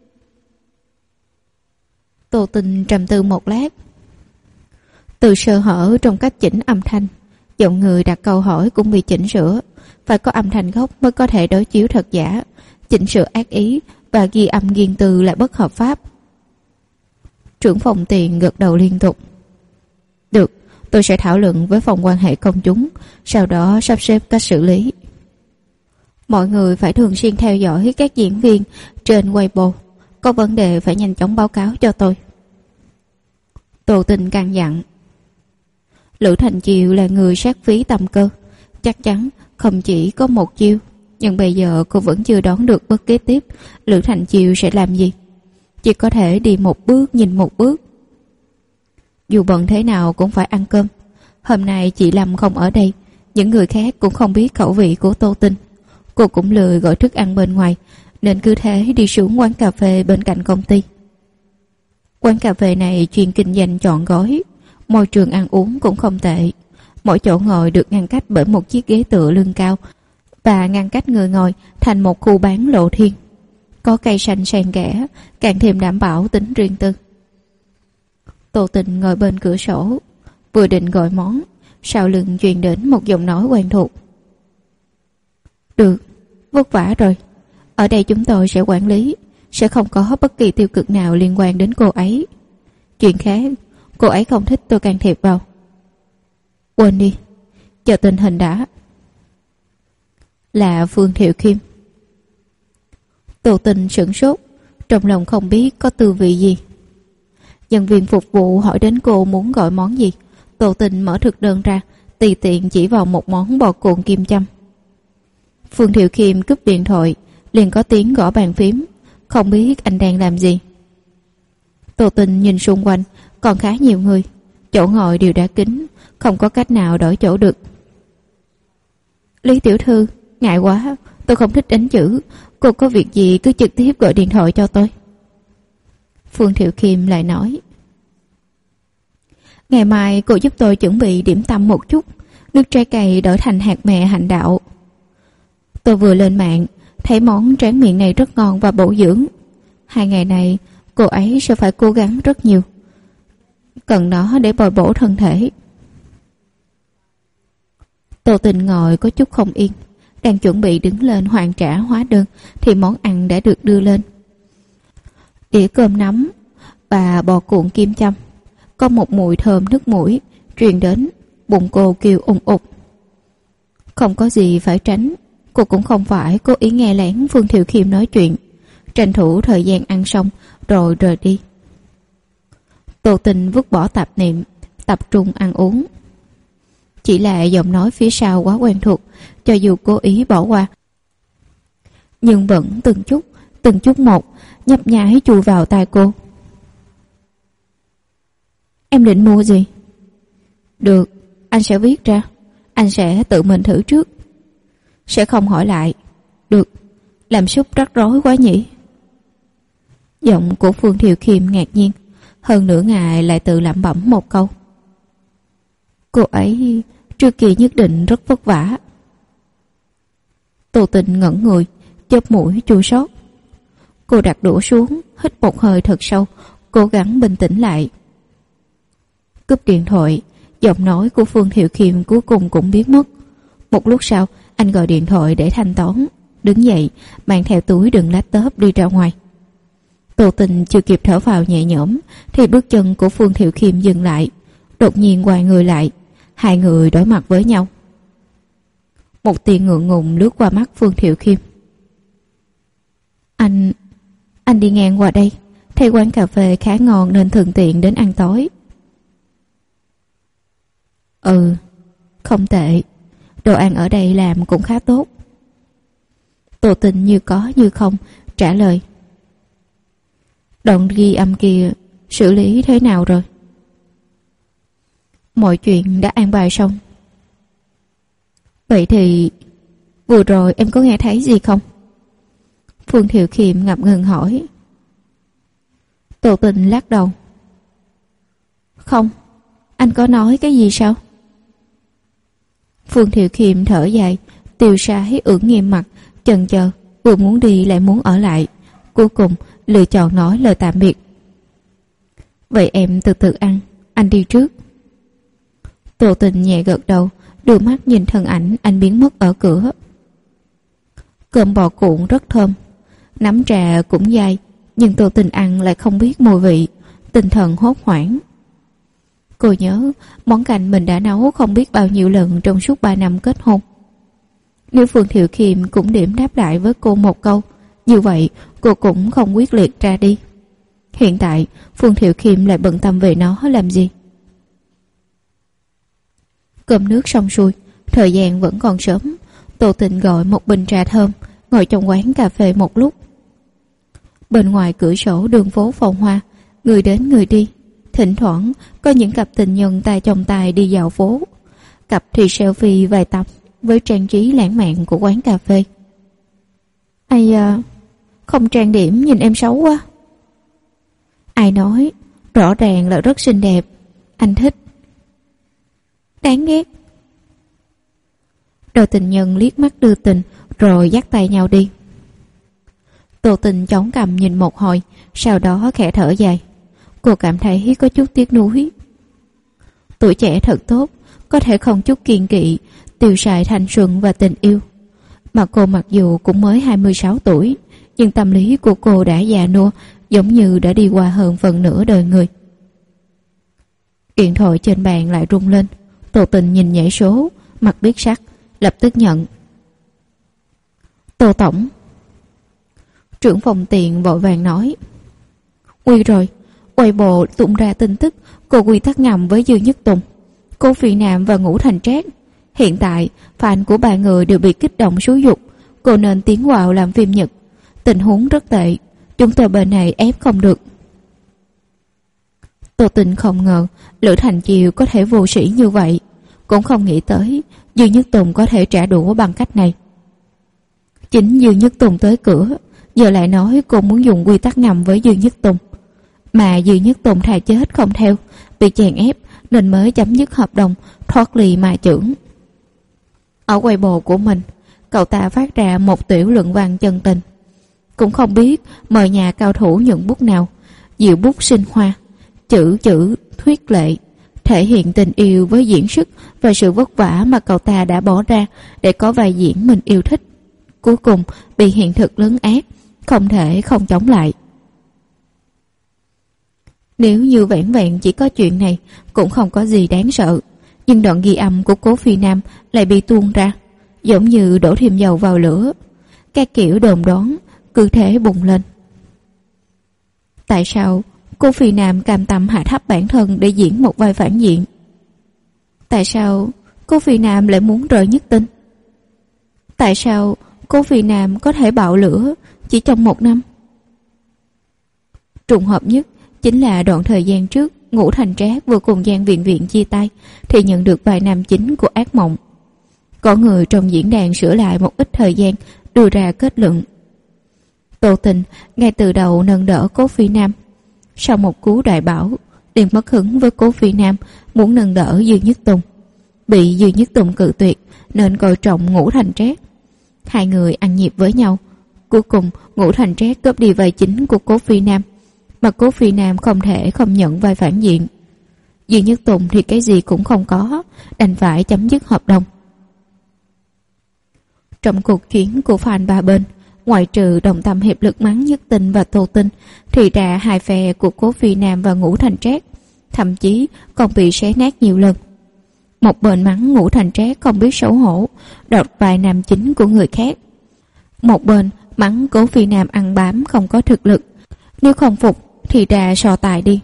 Tô Tình trầm tư một lát. Từ sơ hở trong cách chỉnh âm thanh, giọng người đặt câu hỏi cũng bị chỉnh sửa. Phải có âm thanh gốc mới có thể đối chiếu thật giả. Chỉnh sửa ác ý và ghi âm nghiêng từ là bất hợp pháp. Trưởng phòng tiền gật đầu liên tục. Được, tôi sẽ thảo luận với phòng quan hệ công chúng, sau đó sắp xếp cách xử lý. Mọi người phải thường xuyên theo dõi các diễn viên trên Weibo, có vấn đề phải nhanh chóng báo cáo cho tôi. Tô Tình căn dặn. Lữ Thành Chiều là người sát phí tầm cơ, chắc chắn không chỉ có một chiêu, nhưng bây giờ cô vẫn chưa đoán được bước kế tiếp Lữ Thành Chiều sẽ làm gì. Chỉ có thể đi một bước nhìn một bước. Dù bận thế nào cũng phải ăn cơm. Hôm nay chị Lâm không ở đây, những người khác cũng không biết khẩu vị của Tô Tình. Cô cũng lười gọi thức ăn bên ngoài, nên cứ thế đi xuống quán cà phê bên cạnh công ty. Quán cà phê này chuyên kinh doanh trọn gói, môi trường ăn uống cũng không tệ. Mỗi chỗ ngồi được ngăn cách bởi một chiếc ghế tựa lưng cao và ngăn cách người ngồi thành một khu bán lộ thiên. Có cây xanh xen kẽ, càng thêm đảm bảo tính riêng tư. Tô Tình ngồi bên cửa sổ, vừa định gọi món, sau lưng truyền đến một giọng nói quen thuộc. Được, vất vả rồi. Ở đây chúng tôi sẽ quản lý, sẽ không có bất kỳ tiêu cực nào liên quan đến cô ấy. Chuyện khác, cô ấy không thích tôi can thiệp vào. Quên đi, chờ tình hình đã. Là Phương Thiệu Khiêm. Tô Tình sửng sốt, trong lòng không biết có tư vị gì. Nhân viên phục vụ hỏi đến cô muốn gọi món gì. Tô Tình mở thực đơn ra, tùy tiện chỉ vào một món bò cuộn kim châm. Phương Thiệu Khiêm cúp điện thoại, liền có tiếng gõ bàn phím, không biết anh đang làm gì. Tô Tình nhìn xung quanh, còn khá nhiều người, chỗ ngồi đều đã kín, không có cách nào đổi chỗ được. Lý tiểu thư, ngại quá, tôi không thích đánh chữ, cô có việc gì cứ trực tiếp gọi điện thoại cho tôi. Phương Thiệu Khiêm lại nói. Ngày mai cô giúp tôi chuẩn bị điểm tâm một chút, nước trái cây đổi thành hạt mè hạnh đạo. Tôi vừa lên mạng, thấy món tráng miệng này rất ngon và bổ dưỡng. 2 ngày này, cô ấy sẽ phải cố gắng rất nhiều. Cần nó để bồi bổ thân thể. Tô Tình ngồi có chút không yên, đang chuẩn bị đứng lên hoàn trả hóa đơn thì món ăn đã được đưa lên. Đĩa cơm nắm và bò cuộn kim châm, có một mùi thơm nước mũi truyền đến, bụng cô kêu ùng ục. Không có gì phải tránh, cô cũng không phải cố ý nghe lén Phương Thiệu Khiêm nói chuyện, tranh thủ thời gian ăn xong rồi rời đi. Tô Tình vứt bỏ tạp niệm, tập trung ăn uống. Chỉ là giọng nói phía sau quá quen thuộc, cho dù cố ý bỏ qua, nhưng vẫn từng chút một nhấp nhái chui vào tai cô. Em định mua gì? Được, anh sẽ viết ra. Anh sẽ tự mình thử trước. Sẽ không hỏi lại. Được, làm súp rắc rối quá nhỉ? Giọng của Phương Thiệu Khiêm ngạc nhiên, hơn nửa ngày lại tự lẩm bẩm một câu. Cô ấy trước kia nhất định rất vất vả. Tô Tình ngẩn người, chớp mũi chua xót. Cô đặt đũa xuống, hít một hơi thật sâu, cố gắng bình tĩnh lại. Cúp điện thoại, giọng nói của Phương Thiệu Khiêm cuối cùng cũng biến mất. Một lúc sau, anh gọi điện thoại để thanh toán, đứng dậy, mang theo túi đựng laptop đi ra ngoài. Tô Tình chưa kịp thở vào nhẹ nhõm thì bước chân của Phương Thiệu Khiêm dừng lại, đột nhiên quay người lại, hai người đối mặt với nhau. Một tia ngượng ngùng lướt qua mắt Phương Thiệu Khiêm. Anh đi ngang qua đây, thấy quán cà phê khá ngon nên thuận tiện đến ăn tối. Ừ, không tệ, đồ ăn ở đây làm cũng khá tốt. Tô Tình như có như không trả lời. Đoạn ghi âm kia xử lý thế nào rồi? Mọi chuyện đã an bài xong. Vậy thì vừa rồi em có nghe thấy gì không? Phương Thiệu Khiêm ngập ngừng hỏi. Tô Tình lắc đầu. Không, anh có nói cái gì sao? Phương Thiệu Khiêm thở dài, tiêu sái ưỡn nghiêm mặt, chần chờ, vừa muốn đi lại muốn ở lại, cuối cùng lựa chọn nói lời tạm biệt. Vậy em từ từ ăn, anh đi trước. Tô Tình nhẹ gật đầu, đưa mắt nhìn thân ảnh anh biến mất ở cửa. Cơm bò cuộn rất thơm, nắm trà cũng dai, nhưng Tô Tình ăn lại không biết mùi vị, tinh thần hốt hoảng. Cô nhớ món canh mình đã nấu không biết bao nhiêu lần trong suốt 3 năm kết hôn. Nếu Phương Thiệu Khiêm cũng điểm đáp lại với cô một câu, như vậy cô cũng không quyết liệt ra đi. Hiện tại Phương Thiệu Khiêm lại bận tâm về nó làm gì? Cơm nước xong xuôi, thời gian vẫn còn sớm. Tô Tình gọi một bình trà thơm, ngồi trong quán cà phê một lúc. Bên ngoài cửa sổ đường phố phồn hoa, người đến người đi. Thỉnh thoảng có những cặp tình nhân tay trong tay đi dạo phố, cặp thì selfie vài tấm với trang trí lãng mạn của quán cà phê. Ai không trang điểm nhìn em xấu quá. Ai nói, rõ ràng là rất xinh đẹp, anh thích. Đáng ghét. Đôi tình nhân liếc mắt đưa tình rồi dắt tay nhau đi. Tô Tình chống cằm nhìn một hồi, sau đó khẽ thở dài. Cô cảm thấy có chút tiếc nuối. Tuổi trẻ thật tốt, có thể không chút kiêng kỵ, tiêu xài thanh xuân và tình yêu. Mà cô mặc dù cũng mới 26 tuổi, nhưng tâm lý của cô đã già nua, giống như đã đi qua hơn phần nửa đời người. Điện thoại trên bàn lại rung lên. Tô Tình nhìn nhảy số, mặt biết sắc, lập tức nhận. Tô tổng. Trưởng phòng tiền vội vàng nói. Nguy rồi, Weibo tung ra tin tức cô quy tắc ngầm với Dương Nhất Tùng, cô Phi Nam và Ngũ Thành Trác. Hiện tại fan của ba người đều bị kích động xúi dục, cô nên tiến vào làm phim Nhật. Tình huống rất tệ, chúng tôi bên này ép không được. Tô Tình không ngờ Lữ Thành Chiều có thể vô sĩ như vậy, cũng không nghĩ tới Dương Nhất Tùng có thể trả đũa bằng cách này. Chính Dương Nhất Tùng tới cửa, giờ lại nói cô muốn dùng quy tắc ngầm với Dương Nhất Tùng, mà Dương Nhất Tùng thà chết không theo, bị chèn ép nên mới chấm dứt hợp đồng, thoát ly mà trưởng. Ở Weibo của mình, cậu ta phát ra một tiểu luận văn chân tình, cũng không biết mời nhà cao thủ nhuận bút nào, diệu bút sinh hoa, chữ chữ thuyết lệ, thể hiện tình yêu với diễn xuất và sự vất vả mà cậu ta đã bỏ ra để có vai diễn mình yêu thích. Cuối cùng bị hiện thực lấn át, không thể không chống lại. Nếu như vẻn vẹn chỉ có chuyện này cũng không có gì đáng sợ, nhưng đoạn ghi âm của Cố Phi Nam lại bị tuôn ra, giống như đổ thêm dầu vào lửa. Các kiểu đồn đoán cứ thế bùng lên. Tại sao Cố Phi Nam cam tâm hạ thấp bản thân để diễn một vai phản diện? Tại sao Cố Phi Nam lại muốn rời Nhất Tinh? Tại sao Cố Phi Nam có thể bạo lửa chỉ trong 1 năm? Trùng hợp nhất chính là đoạn thời gian trước Ngũ Thành Trác vừa cùng Giang Viện Viện chia tay thì nhận được vài nam chính của Ác Mộng. Có người trong diễn đàn sửa lại một ít thời gian, đưa ra kết luận. Tô Tình ngay từ đầu nâng đỡ Cố Phi Nam, sau một cú đại bảo liền mất hứng với Cố Phi Nam, muốn nâng đỡ Dương Nhất Tùng. Bị Dương Nhất Tùng cự tuyệt nên coi trọng Ngũ Thành Trác. Hai người ăn nhịp với nhau. Cuối cùng Ngũ Thành Trác cướp đi vai chính của Cố Phi Nam, mà Cố Phi Nam không thể không nhận vai phản diện. Dương Nhất Tùng thì cái gì cũng không có, đành phải chấm dứt hợp đồng. Trong cuộc chiến của fan ba bên, ngoại trừ đồng tâm hiệp lực mắng Nhất Tinh và Tô Tinh, thì ra hai phe của Cố Phi Nam và Ngũ Thành Trác thậm chí còn bị xé nát nhiều lần. Một bên mắng Ngũ Thành Trác không biết xấu hổ, đoạt vai nam chính của người khác. Một bên mắng Cố Phi Nam ăn bám không có thực lực, nếu không phục thì ra so tài đi.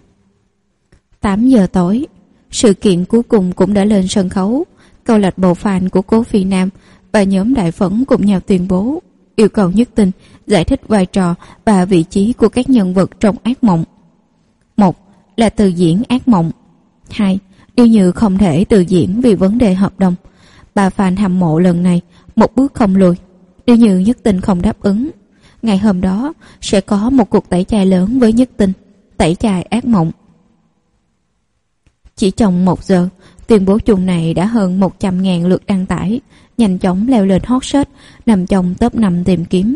8 giờ tối, sự kiện cuối cùng cũng đã lên sân khấu. Câu lạc bộ fan của Cố Phi Nam và nhóm đại phấn cùng nhau tuyên bố yêu cầu Nhất Tinh giải thích vai trò và vị trí của các nhân vật trong Ác Mộng. 1 là từ diễn Ác Mộng. 2 nếu như không thể từ diễn vì vấn đề hợp đồng. Bà fan hâm mộ lần này một bước không lùi. Nếu như Nhất Tinh không đáp ứng, ngày hôm đó sẽ có một cuộc tẩy chay lớn với Nhất Tinh, tẩy chay Ác Mộng. Chỉ trong 1 giờ, tuyên bố chung này đã hơn 100.000 lượt đăng tải, nhanh chóng leo lên hot search, nằm trong top 5 tìm kiếm.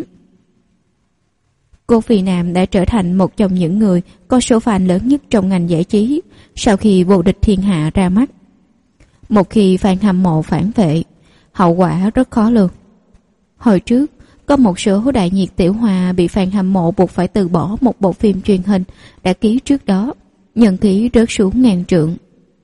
Cố Phi Nam đã trở thành một trong những người có số fan lớn nhất trong ngành giải trí sau khi Vô Địch Thiên Hạ ra mắt. Một khi fan hâm mộ phản vệ, hậu quả rất khó lường. Hồi trước, có một số đại nhiệt tiểu hoa bị fan hâm mộ buộc phải từ bỏ một bộ phim truyền hình đã ký trước đó, nhân khí rớt xuống ngàn trượng.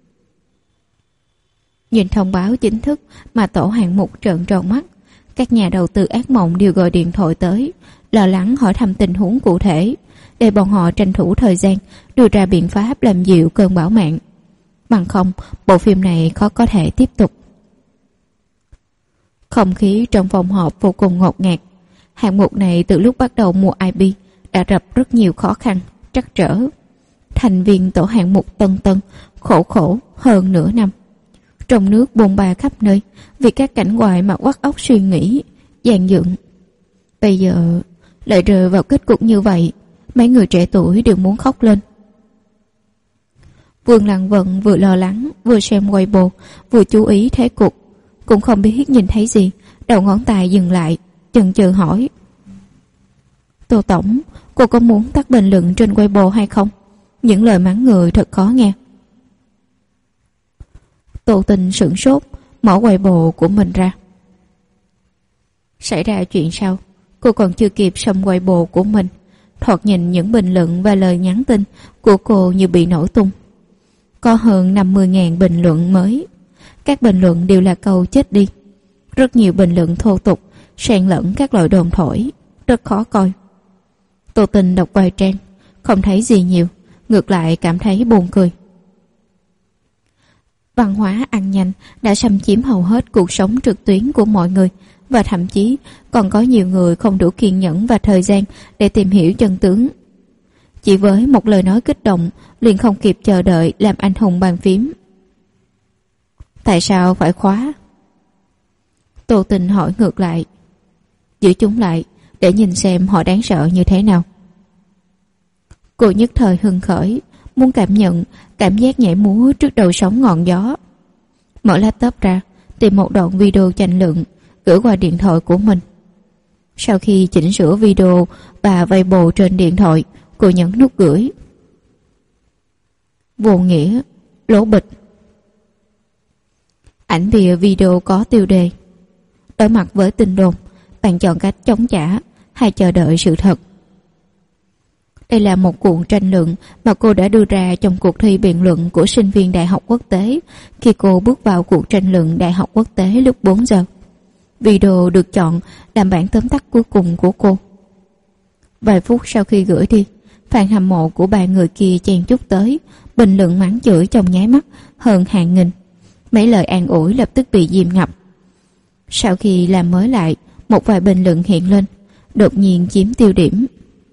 Nhìn thông báo chính thức mà tổ hạng mục trợn tròn mắt, các nhà đầu tư Ác Mộng đều gọi điện thoại tới, lo lắng hỏi thăm tình huống cụ thể, để bọn họ tranh thủ thời gian đưa ra biện pháp làm dịu cơn bão mạng. Bằng không, bộ phim này khó có thể tiếp tục. Không khí trong phòng họp vô cùng ngột ngạt. Hạng mục này từ lúc bắt đầu mua IP đã gặp rất nhiều khó khăn, trắc trở. Thành viên tổ hạng mục Tân Tân khổ hơn nửa năm. Trong nước bồn ba khắp nơi vì các cảnh ngoài mà uất óc suy nghĩ, dàn dựng. Bây giờ lại rơi vào kết cục như vậy, mấy người trẻ tuổi đều muốn khóc lên. Vương Lăng Vận vừa lo lắng, vừa xem Weibo, vừa chú ý thế cục, cũng không biết nhìn thấy gì, đầu ngón tay dừng lại, chần chừ hỏi: Tô Tổng, cô có muốn tắt bình luận trên Weibo hay không? Những lời mắng người thật khó nghe. Tô Tình sửng sốt, mở Weibo của mình ra. Xảy ra chuyện sao? Cô còn chưa kịp xem Weibo của mình, thoạt nhìn những bình luận và lời nhắn tin của cô như bị nổ tung. Có hơn 50.000 bình luận mới. Các bình luận đều là câu chết đi. Rất nhiều bình luận thô tục, xen lẫn các loại đồn thổi, rất khó coi. Tô Tình đọc vài trang, không thấy gì nhiều, ngược lại cảm thấy buồn cười. Văn hóa ăn nhanh đã xâm chiếm hầu hết cuộc sống trực tuyến của mọi người, và thậm chí còn có nhiều người không đủ kiên nhẫn và thời gian để tìm hiểu chân tướng. Chỉ với một lời nói kích động liền không kịp chờ đợi làm anh hùng bàn phím. Tại sao phải khóa? Tô Tình hỏi ngược lại. Giữ chúng lại để nhìn xem họ đáng sợ như thế nào. Cô nhất thời hưng khởi, muốn cảm nhận cảm giác nhảy múa trước đầu sóng ngọn gió. Mở laptop ra, tìm một đoạn video tranh luận, gửi qua điện thoại của mình. Sau khi chỉnh sửa video và Weibo trên điện thoại, cô nhấn nút gửi. Vô nghĩa, lỗ bịch. Ảnh bìa video có tiêu đề: đối mặt với tin đồn, bạn chọn cách chống trả hay chờ đợi sự thật. Đây là một cuộc tranh luận mà cô đã đưa ra trong cuộc thi biện luận của sinh viên Đại học Quốc tế khi cô bước vào cuộc tranh luận Đại học Quốc tế lúc 4 giờ. Video được chọn làm bản tóm tắt cuối cùng của cô. Vài phút sau khi gửi đi, fan hâm mộ của ba người kia chen chúc tới, bình luận mắng chửi trong nháy mắt hơn hàng nghìn. Mấy lời an ủi lập tức bị dìm ngập. Sau khi làm mới lại, một vài bình luận hiện lên, đột nhiên chiếm tiêu điểm.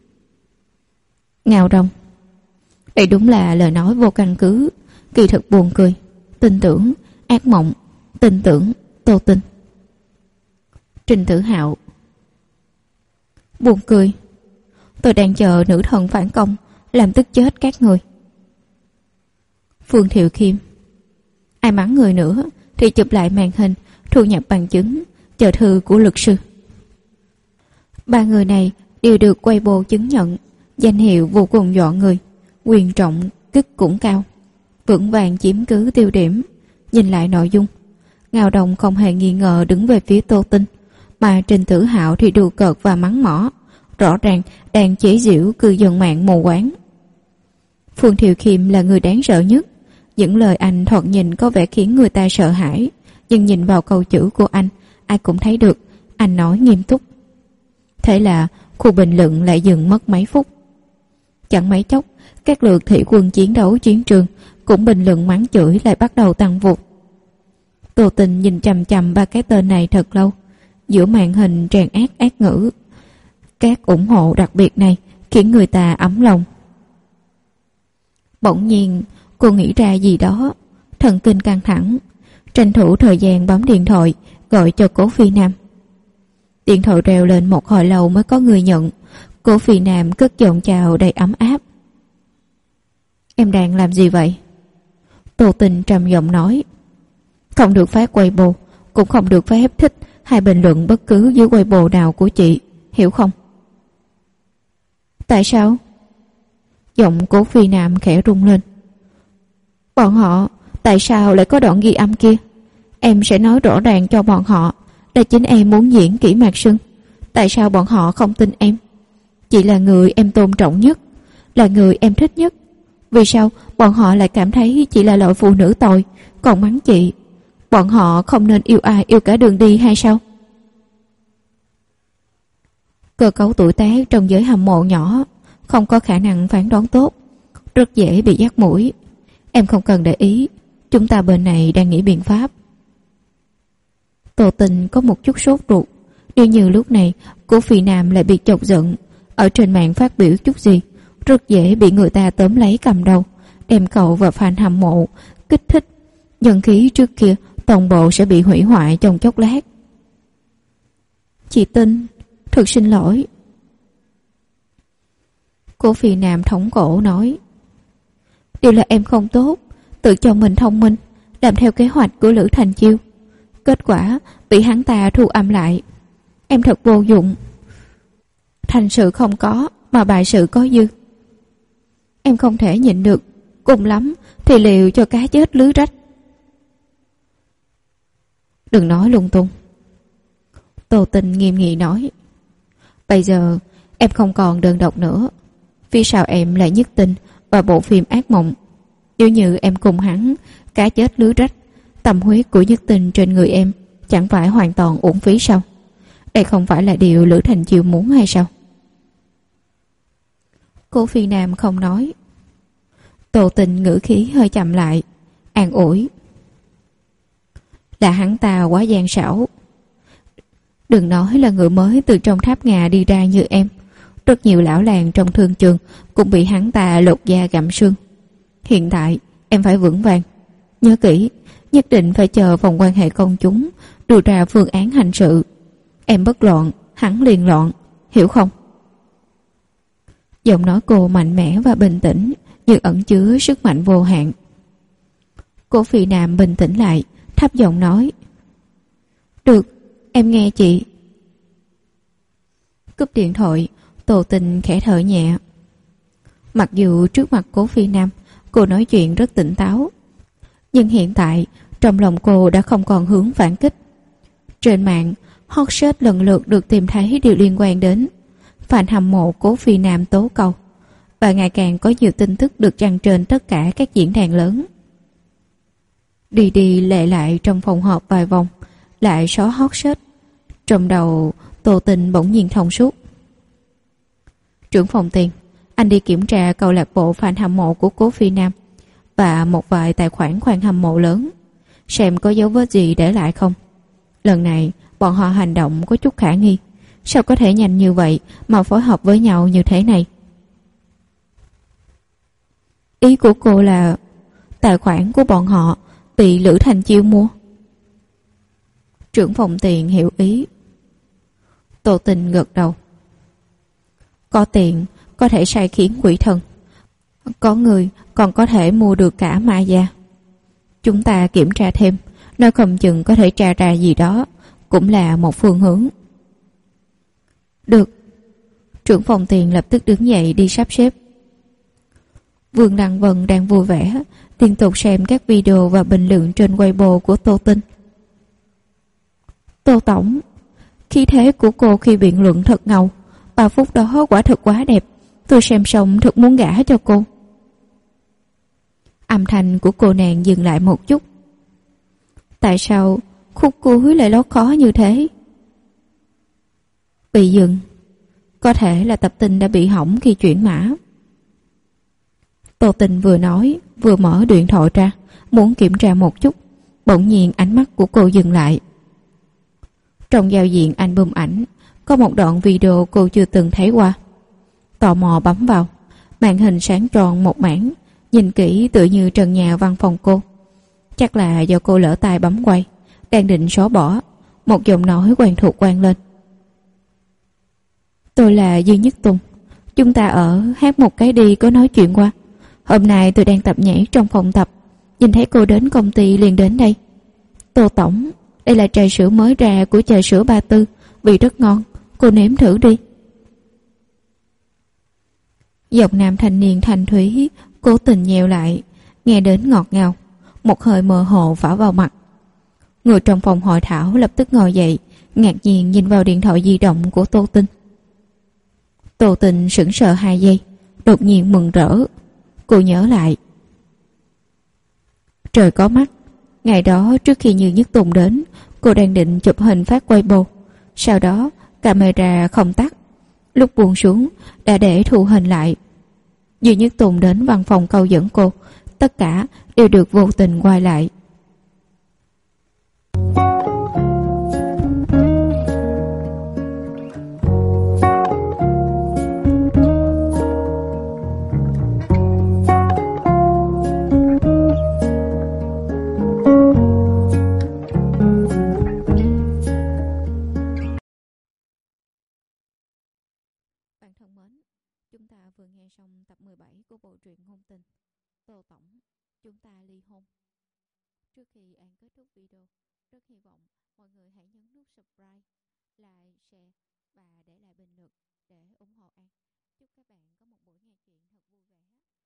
Ngao Đông: đây đúng là lời nói vô căn cứ, kỳ thực buồn cười. Tin tưởng, ác mộng, tin tưởng, Tô Tinh. Trình Tử Hạo: buồn cười. Tôi đang chờ nữ thần phản công, làm tức chết các người. Phương Thiệu Khiêm: ai mắng người nữa thì chụp lại màn hình, thu nhập bằng chứng, chờ thư của luật sư. Ba người này đều được Weibo chứng nhận, danh hiệu vô cùng dọa người, quyền trọng kích cũng cao, vững vàng chiếm cứ tiêu điểm. Nhìn lại nội dung, Ngao Đông không hề nghi ngờ đứng về phía Tô Tinh, mà Trình Tử Hạo thì đùa cợt và mắng mỏ, rõ ràng đang chế giễu cư dân mạng mù quáng. Phương Thiệu Khiêm là người đáng sợ nhất. Những lời anh thoạt nhìn có vẻ khiến người ta sợ hãi, nhưng nhìn vào câu chữ của anh, ai cũng thấy được anh nói nghiêm túc. Thế là khu bình luận lại dừng mất mấy phút. Chẳng mấy chốc, các lượt thủy quân chiến đấu chiến trường cũng bình luận mắng chửi lại bắt đầu tăng vụt. Tô Tình nhìn chằm chằm ba cái tên này thật lâu. Giữa màn hình tràn ác ngữ, các ủng hộ đặc biệt này khiến người ta ấm lòng. Bỗng nhiên cô nghĩ ra gì đó, thần kinh căng thẳng, tranh thủ thời gian bấm điện thoại gọi cho Cố Phi Nam. Điện thoại reo lên một hồi lâu mới có người nhận. Cố Phi Nam cất giọng chào đầy ấm áp. Em đang làm gì vậy? Tô Tình trầm giọng nói. Không được phát Weibo, cũng không được phép thích hay bình luận bất cứ dưới Weibo nào của chị, hiểu không? Tại sao? Giọng Cố Phi Nam khẽ rung lên. Bọn họ tại sao lại có đoạn ghi âm kia? Em sẽ nói rõ ràng cho bọn họ là chính em muốn diễn kỹ Mạc Sưng. Tại sao bọn họ không tin em? Chị là người em tôn trọng nhất, là người em thích nhất. Vì sao bọn họ lại cảm thấy chị là loại phụ nữ tồi, còn mắng chị? Bọn họ không nên yêu ai yêu cả đường đi hay sao? Cơ cấu tuổi tác trong giới hâm mộ nhỏ, không có khả năng phán đoán tốt, rất dễ bị dắt mũi. Em không cần để ý, chúng ta bên này đang nghĩ biện pháp. Tô Tình có một chút sốt ruột. Nếu như lúc này Cố Phi Nam lại bị chọc giận, ở trên mạng phát biểu chút gì, rất dễ bị người ta tóm lấy cầm đầu, đem cậu và fan hâm mộ kích thích. Nhân khí trước kia toàn bộ sẽ bị hủy hoại trong chốc lát. Chị Tinh, thật xin lỗi. Cố Phi Nam thống cổ nói. Điều là em không tốt, tự cho mình thông minh, làm theo kế hoạch của Lữ Thành Chiêu. Kết quả bị hắn ta thu âm lại. Em thật vô dụng. Thành sự không có, mà bại sự có dư. Em không thể nhịn được, cùng lắm thì liều cho cá chết lưới rách. Đừng nói lung tung. Tô Tình nghiêm nghị nói. Bây giờ em không còn đơn độc nữa. Vì sao em lại nhất tình vào bộ phim ác mộng? Nếu như em cùng hắn cá chết lưới rách, tâm huyết của nhất tình trên người em chẳng phải hoàn toàn uổng phí sao? Đây không phải là điều Lữ Thành Chiêu muốn hay sao? Cố Phi Nam không nói. Tô Tình ngữ khí hơi chậm lại, an ủi. Là hắn ta quá gian xảo. Đừng nói là người mới từ trong tháp ngà đi ra như em. Rất nhiều lão làng trong thương trường cũng bị hắn ta lột da gặm xương. Hiện tại em phải vững vàng. Nhớ kỹ, nhất định phải chờ vòng quan hệ công chúng đưa ra phương án hành sự. Em bất loạn, hắn liền loạn, hiểu không? Giọng nói cô mạnh mẽ và bình tĩnh, nhưng ẩn chứa sức mạnh vô hạn. Cố Phi Nam bình tĩnh lại, thấp giọng nói. Được, em nghe chị. Cúp điện thoại, Tô Tình khẽ thở nhẹ. Mặc dù trước mặt Cố Phi Nam cô nói chuyện rất tỉnh táo, Nhưng hiện tại trong lòng cô đã không còn hướng phản kích. Trên mạng, hot search lần lượt được tìm thấy đều liên quan đến fan hâm mộ Cố Phi Nam tố cầu, và ngày càng có nhiều tin tức được đăng trên tất cả các diễn đàn lớn. Đi đi lệ lại trong phòng họp vài vòng, lại xóa hot search. Trong đầu Tô Tình bỗng nhiên thông suốt. Trưởng phòng Tiền, anh đi kiểm tra câu lạc bộ fan hâm mộ của Cố Phi Nam và một vài tài khoản fan hâm mộ lớn, xem có dấu vết gì để lại không. Lần này bọn họ hành động có chút khả nghi. Sao có thể nhanh như vậy mà phối hợp với nhau như thế này? Ý của cô là tài khoản của bọn họ bị Lữ Thành Chiêu mua. Trưởng phòng Tiền hiểu ý. Tô Tình gật đầu. Có tiền có thể sai khiến quỷ thần, có người còn có thể mua được cả ma gia. Chúng ta kiểm tra thêm, nơi không chừng có thể tra ra gì đó, cũng là một phương hướng. Được. Trưởng phòng Tiền lập tức đứng dậy đi sắp xếp. Vương Đăng Vân đang vui vẻ liên tục xem các video và bình luận trên Weibo của Tô Tinh. Tô tổng, khí thế của cô khi biện luận thật ngầu, 3 phút đó quả thật quá đẹp, tôi xem xong thật muốn gả cho cô. Âm thanh của cô nàng dừng lại một chút. Tại sao khúc cuối lại lót khó như thế? Bị dừng. Có thể là tập tin đã bị hỏng khi chuyển mã. Tô Tình vừa nói vừa mở điện thoại ra, muốn kiểm tra một chút. Bỗng nhiên ánh mắt của cô dừng lại. Trong giao diện album ảnh có một đoạn video cô chưa từng thấy qua. Tò mò bấm vào. Màn hình sáng tròn một mảng, nhìn kỹ tựa như trần nhà văn phòng cô. Chắc là do cô lỡ tay bấm quay, đang định xóa bỏ, một giọng nói quen thuộc vang lên. Tôi là Dư Nhất Tùng, chúng ta ở hát một cái đi có nói chuyện qua. Hôm nay tôi đang tập nhảy trong phòng tập, nhìn thấy cô đến công ty liền đến đây. Tô tổng, đây là trà sữa mới ra của trà sữa Ba Tư, vị rất ngon, cô nếm thử đi. Giọng nam thanh niên thanh thúy cố tình nhèo lại, nghe đến ngọt ngào, một hơi mơ hồ phả vào mặt. Người trong phòng hội thảo lập tức ngồi dậy, ngạc nhiên nhìn vào điện thoại di động của Tô Tinh. Tô Tinh sững sờ 2 giây, đột nhiên mừng rỡ. Cô nhớ lại. Trời có mắt, ngày đó trước khi Như Nhất Tùng đến, cô đang định chụp hình phát Weibo. Sau đó camera không tắt, lúc buông xuống đã để thu hình lại. Như Nhất Tùng đến văn phòng câu dẫn cô, tất cả đều được vô tình quay lại. Bạn thân mến, chúng ta vừa nghe xong tập 17 của bộ truyện ngôn tình Tô tổng, chúng ta ly hôn. Trước khi An kết thúc video, rất hy vọng mọi người hãy nhấn nút subscribe, like, share và để lại bình luận để ủng hộ An. Chúc các bạn có một buổi nghe chuyện thật vui vẻ.